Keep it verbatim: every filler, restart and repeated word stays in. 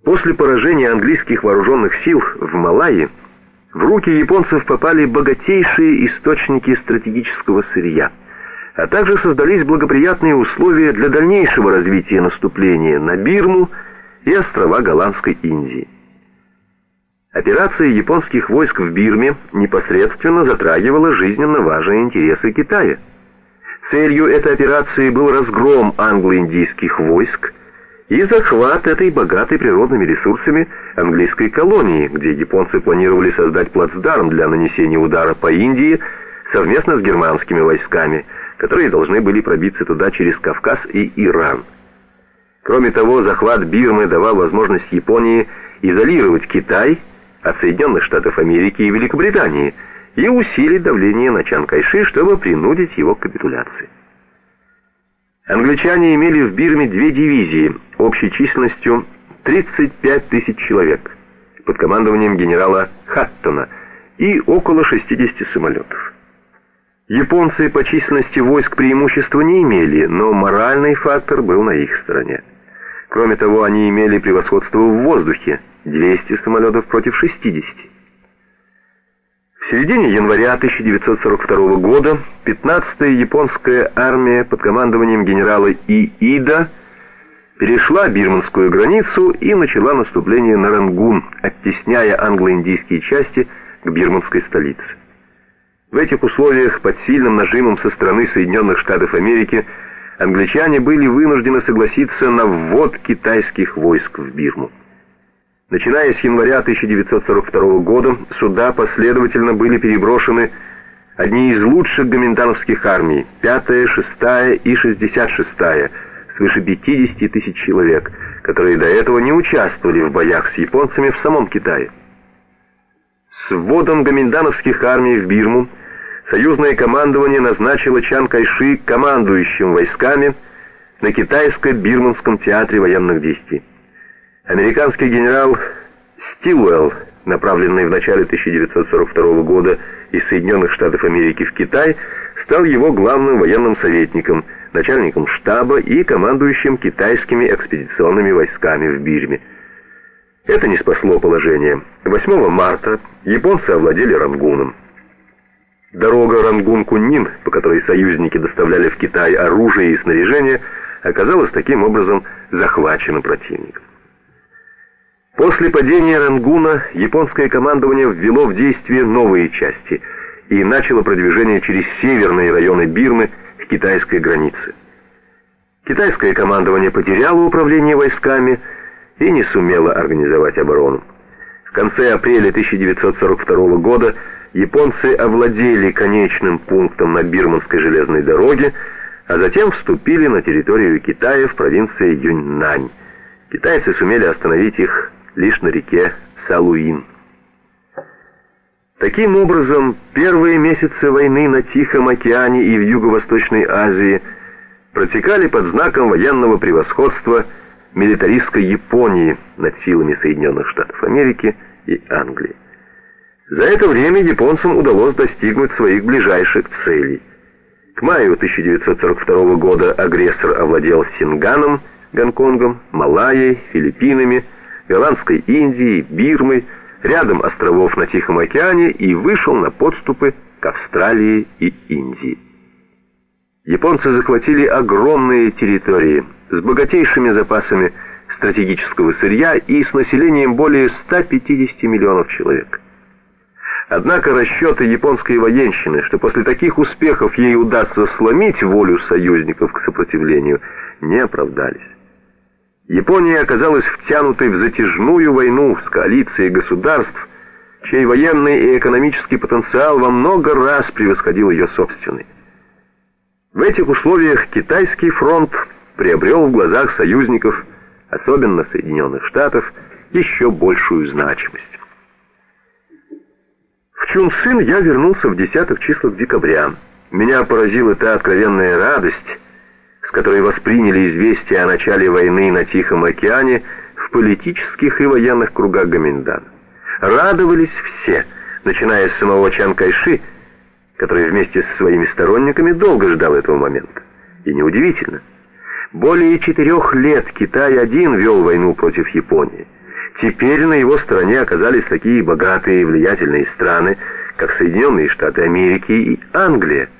После поражения английских вооруженных сил в Малайи в руки японцев попали богатейшие источники стратегического сырья, а также создались благоприятные условия для дальнейшего развития наступления на Бирму и острова Голландской Индии. Операция японских войск в Бирме непосредственно затрагивала жизненно важные интересы Китая. Целью этой операции был разгром англо-индийских войск и захват этой богатой природными ресурсами английской колонии, где японцы планировали создать плацдарм для нанесения удара по Индии совместно с германскими войсками, которые должны были пробиться туда через Кавказ и Иран. Кроме того, захват Бирмы давал возможность Японии изолировать Китай от Соединенных Штатов Америки и Великобритании и усилить давление на Чан Кайши, чтобы принудить его к капитуляции. Англичане имели в Бирме две дивизии общей численностью тридцать пять тысяч человек под командованием генерала Хаттона и около шестидесяти самолетов. Японцы по численности войск преимущества не имели, но моральный фактор был на их стороне. Кроме того, они имели превосходство в воздухе – двести самолетов против шестидесяти. В середине января тысяча девятьсот сорок второго года пятнадцатая японская армия под командованием генерала Иида перешла бирманскую границу и начала наступление на Рангун, оттесняя англо-индийские части к бирманской столице. В этих условиях под сильным нажимом со стороны Соединенных Штатов Америки англичане были вынуждены согласиться на ввод китайских войск в Бирму. Начиная с января тысяча девятьсот сорок второго года сюда последовательно были переброшены одни из лучших гоминдановских армий, пятая, шестая и шестьдесят шестая, свыше пятидесяти тысяч человек, которые до этого не участвовали в боях с японцами в самом Китае. С вводом гоминдановских армий в Бирму союзное командование назначило Чан Кайши командующим войсками на китайско-бирманском театре военных действий. Американский генерал Стилуэлл, направленный в начале тысяча девятьсот сорок второго года из Соединенных Штатов Америки в Китай, стал его главным военным советником, начальником штаба и командующим китайскими экспедиционными войсками в Бирме. Это не спасло положение. восьмого марта японцы овладели Рангуном. Дорога Рангун-Куньмин, по которой союзники доставляли в Китай оружие и снаряжение, оказалась таким образом захвачена противником. После падения Рангуна японское командование ввело в действие новые части и начало продвижение через северные районы Бирмы к китайской границе. Китайское командование потеряло управление войсками и не сумело организовать оборону. В конце апреля тысяча девятьсот сорок второго года японцы овладели конечным пунктом на Бирманской железной дороге, а затем вступили на территорию Китая в провинции Юньнань. Китайцы сумели остановить их лишь на реке Салуин. Таким образом, первые месяцы войны на Тихом океане и в Юго-Восточной Азии протекали под знаком военного превосходства милитаристской Японии над силами Соединенных Штатов Америки и Англии. За это время японцам удалось достигнуть своих ближайших целей. К маю тысяча девятьсот сорок второго года агрессор овладел Синганом, Гонконгом, Малайей, Филиппинами, Голландской Индией, Бирмой, рядом островов на Тихом океане и вышел на подступы к Австралии и Индии. Японцы захватили огромные территории с богатейшими запасами стратегического сырья и с населением более ста пятидесяти миллионов человек. Однако расчеты японской военщины, что после таких успехов ей удастся сломить волю союзников к сопротивлению, не оправдались. Япония оказалась втянутой в затяжную войну с коалицией государств, чей военный и экономический потенциал во много раз превосходил ее собственный. В этих условиях китайский фронт приобрел в глазах союзников, особенно Соединенных Штатов, еще большую значимость. В Чунцин я вернулся в десятых числах декабря. Меня поразила та откровенная радость, с которой восприняли известие о начале войны на Тихом океане в политических и военных кругах Гоминьдана. Радовались все, начиная с самого Чан Кайши, который вместе со своими сторонниками долго ждал этого момента. И неудивительно. Более четырех лет Китай один вел войну против Японии. Теперь на его стороне оказались такие богатые и влиятельные страны, как Соединенные Штаты Америки и Англия.